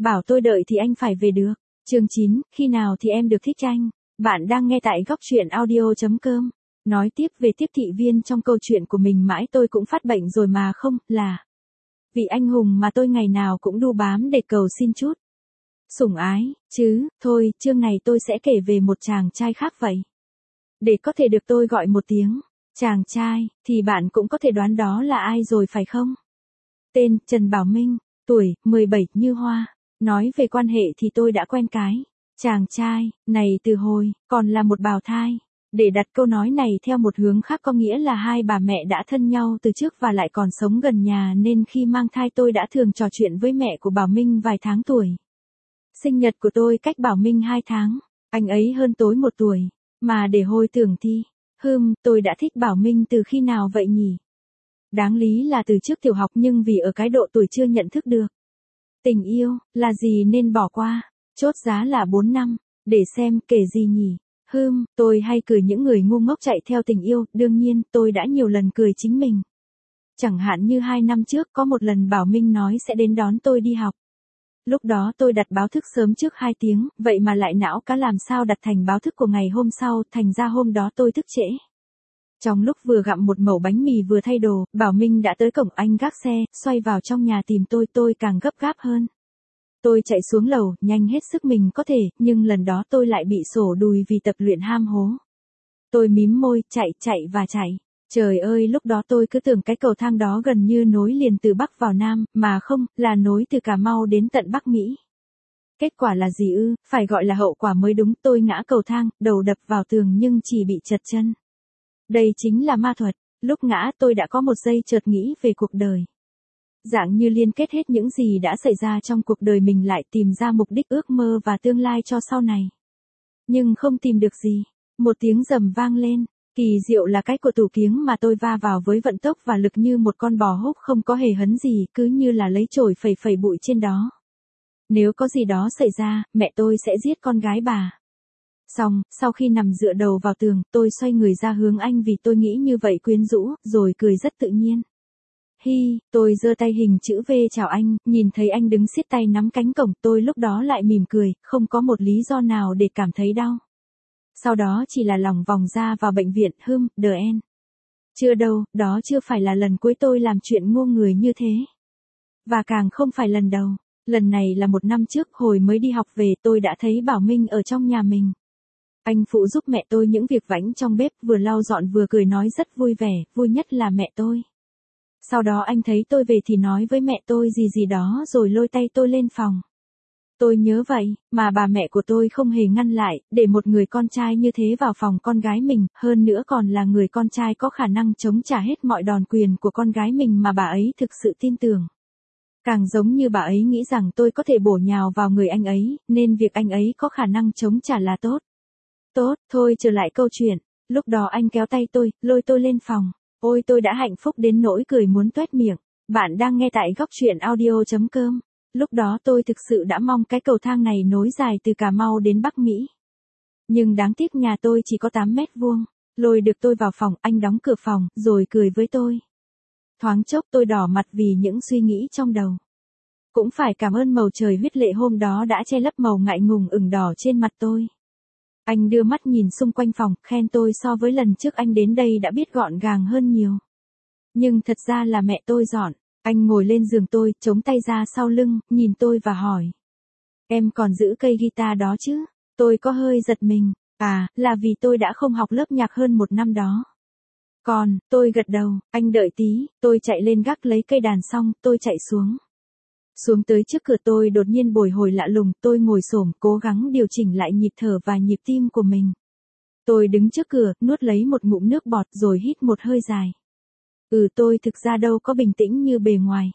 bảo tôi đợi thì anh phải về được. Chương 9, khi nào thì em được thích anh? Bạn đang nghe tại góc truyện audio.com. Nói tiếp về tiếp thị viên trong câu chuyện của mình mãi tôi cũng phát bệnh rồi mà không, là vị anh hùng mà tôi ngày nào cũng đu bám để cầu xin chút sủng ái, chứ, thôi, chương này tôi sẽ kể về một chàng trai khác vậy. Để có thể được tôi gọi một tiếng chàng trai, thì bạn cũng có thể đoán đó là ai rồi phải không? Tên, Trần Bảo Minh, tuổi, 17, như hoa. Nói về quan hệ thì tôi đã quen cái chàng trai này từ hồi còn là một bào thai. Để đặt câu nói này theo một hướng khác có nghĩa là hai bà mẹ đã thân nhau từ trước và lại còn sống gần nhà nên khi mang thai tôi đã thường trò chuyện với mẹ của Bảo Minh vài tháng tuổi. Sinh nhật của tôi cách Bảo Minh 2 tháng, anh ấy hơn tôi 1 tuổi. Mà để hồi tưởng thì, tôi đã thích Bảo Minh từ khi nào vậy nhỉ? Đáng lý là từ trước tiểu học nhưng vì ở cái độ tuổi chưa nhận thức được tình yêu là gì nên bỏ qua, chốt giá là 4 năm, để xem kể gì nhỉ? Tôi hay cười những người ngu ngốc chạy theo tình yêu, đương nhiên tôi đã nhiều lần cười chính mình. Chẳng hạn như 2 năm trước có một lần Bảo Minh nói sẽ đến đón tôi đi học. Lúc đó tôi đặt báo thức sớm trước 2 tiếng, vậy mà lại não cá làm sao đặt thành báo thức của ngày hôm sau, thành ra hôm đó tôi thức trễ. Trong lúc vừa gặm một mẩu bánh mì vừa thay đồ, Bảo Minh đã tới cổng, anh gác xe, xoay vào trong nhà tìm tôi càng gấp gáp hơn. Tôi chạy xuống lầu, nhanh hết sức mình có thể, nhưng lần đó tôi lại bị sổ đùi vì tập luyện ham hố. Tôi mím môi, chạy và chạy. Trời ơi, lúc đó tôi cứ tưởng cái cầu thang đó gần như nối liền từ Bắc vào Nam, mà không, là nối từ Cà Mau đến tận Bắc Mỹ. Kết quả là gì ư? Phải gọi là hậu quả mới đúng, tôi ngã cầu thang, đầu đập vào tường nhưng chỉ bị trật chân. Đây chính là ma thuật, lúc ngã tôi đã có một giây chợt nghĩ về cuộc đời. Dạng như liên kết hết những gì đã xảy ra trong cuộc đời mình lại tìm ra mục đích ước mơ và tương lai cho sau này. Nhưng không tìm được gì, một tiếng rầm vang lên, kỳ diệu là cái của tủ kiếng mà tôi va vào với vận tốc và lực như một con bò húc không có hề hấn gì, cứ như là lấy chổi phẩy bụi trên đó. Nếu có gì đó xảy ra, mẹ tôi sẽ giết con gái bà. Xong, sau khi nằm dựa đầu vào tường, tôi xoay người ra hướng anh vì tôi nghĩ như vậy quyến rũ, rồi cười rất tự nhiên. Tôi giơ tay hình chữ V chào anh, nhìn thấy anh đứng siết tay nắm cánh cổng, tôi lúc đó lại mỉm cười, không có một lý do nào để cảm thấy đau. Sau đó chỉ là lòng vòng ra vào bệnh viện, the end. Chưa đâu, đó chưa phải là lần cuối tôi làm chuyện ngu người như thế. Và càng không phải lần đầu, lần này là 1 năm trước, hồi mới đi học về tôi đã thấy Bảo Minh ở trong nhà mình. Anh phụ giúp mẹ tôi những việc vãnh trong bếp, vừa lau dọn vừa cười nói rất vui vẻ, vui nhất là mẹ tôi. Sau đó anh thấy tôi về thì nói với mẹ tôi gì đó rồi lôi tay tôi lên phòng. Tôi nhớ vậy, mà bà mẹ của tôi không hề ngăn lại, để một người con trai như thế vào phòng con gái mình, hơn nữa còn là người con trai có khả năng chống trả hết mọi đòn quyền của con gái mình mà bà ấy thực sự tin tưởng. Càng giống như bà ấy nghĩ rằng tôi có thể bổ nhào vào người anh ấy, nên việc anh ấy có khả năng chống trả là tốt. Thôi trở lại câu chuyện, lúc đó anh kéo tay tôi, lôi tôi lên phòng. Ôi tôi đã hạnh phúc đến nỗi cười muốn toét miệng. Bạn đang nghe tại góc truyện audio.com. Lúc đó tôi thực sự đã mong cái cầu thang này nối dài từ Cà Mau đến Bắc Mỹ. Nhưng đáng tiếc nhà tôi chỉ có 8 mét vuông. Lôi được tôi vào phòng, anh đóng cửa phòng, rồi cười với tôi. Thoáng chốc tôi đỏ mặt vì những suy nghĩ trong đầu. Cũng phải cảm ơn màu trời huyết lệ hôm đó đã che lấp màu ngại ngùng ửng đỏ trên mặt tôi. Anh đưa mắt nhìn xung quanh phòng, khen tôi so với lần trước anh đến đây đã biết gọn gàng hơn nhiều. Nhưng thật ra là mẹ tôi dọn. Anh ngồi lên giường tôi, chống tay ra sau lưng, nhìn tôi và hỏi. Em còn giữ cây guitar đó chứ? Tôi có hơi giật mình. À, là vì tôi đã không học lớp nhạc hơn 1 năm đó. Tôi gật đầu, anh đợi tí, tôi chạy lên gác lấy cây đàn xong, tôi chạy xuống. Xuống tới trước cửa tôi đột nhiên bồi hồi lạ lùng, tôi ngồi xổm cố gắng điều chỉnh lại nhịp thở và nhịp tim của mình. Tôi đứng trước cửa, nuốt lấy một ngụm nước bọt rồi hít một hơi dài. Tôi thực ra đâu có bình tĩnh như bề ngoài.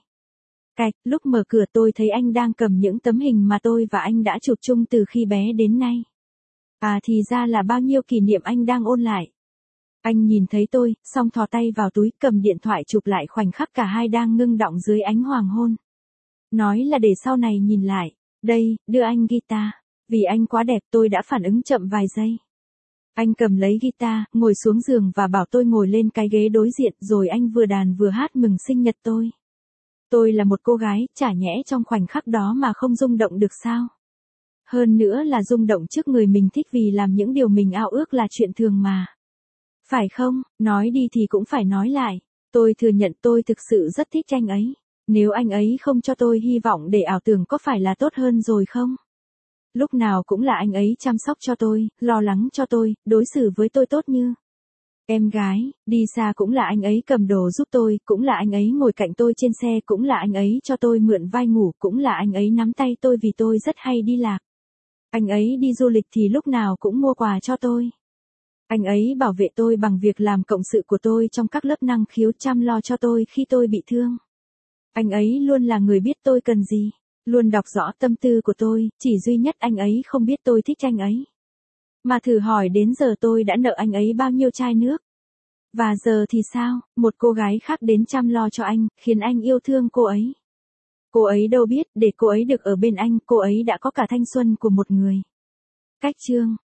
Lúc mở cửa tôi thấy anh đang cầm những tấm hình mà tôi và anh đã chụp chung từ khi bé đến nay. À thì ra là bao nhiêu kỷ niệm anh đang ôn lại. Anh nhìn thấy tôi, xong thò tay vào túi cầm điện thoại chụp lại khoảnh khắc cả hai đang ngưng đọng dưới ánh hoàng hôn. Nói là để sau này nhìn lại. Đây, đưa anh guitar. Vì anh quá đẹp tôi đã phản ứng chậm vài giây. Anh cầm lấy guitar, ngồi xuống giường và bảo tôi ngồi lên cái ghế đối diện rồi anh vừa đàn vừa hát mừng sinh nhật tôi. Tôi là một cô gái, chả nhẽ trong khoảnh khắc đó mà không rung động được sao? Hơn nữa là rung động trước người mình thích vì làm những điều mình ao ước là chuyện thường mà. Phải không? Nói đi thì cũng phải nói lại. Tôi thừa nhận tôi thực sự rất thích anh ấy. Nếu anh ấy không cho tôi hy vọng để ảo tưởng có phải là tốt hơn rồi không? Lúc nào cũng là anh ấy chăm sóc cho tôi, lo lắng cho tôi, đối xử với tôi tốt như em gái, đi xa cũng là anh ấy cầm đồ giúp tôi, cũng là anh ấy ngồi cạnh tôi trên xe, cũng là anh ấy cho tôi mượn vai ngủ, cũng là anh ấy nắm tay tôi vì tôi rất hay đi lạc. Anh ấy đi du lịch thì lúc nào cũng mua quà cho tôi. Anh ấy bảo vệ tôi bằng việc làm cộng sự của tôi trong các lớp năng khiếu, chăm lo cho tôi khi tôi bị thương. Anh ấy luôn là người biết tôi cần gì, luôn đọc rõ tâm tư của tôi, chỉ duy nhất anh ấy không biết tôi thích anh ấy. Mà thử hỏi đến giờ tôi đã nợ anh ấy bao nhiêu chai nước. Và giờ thì sao, một cô gái khác đến chăm lo cho anh, khiến anh yêu thương cô ấy. Cô ấy đâu biết, để cô ấy được ở bên anh, cô ấy đã có cả thanh xuân của một người. Cách chương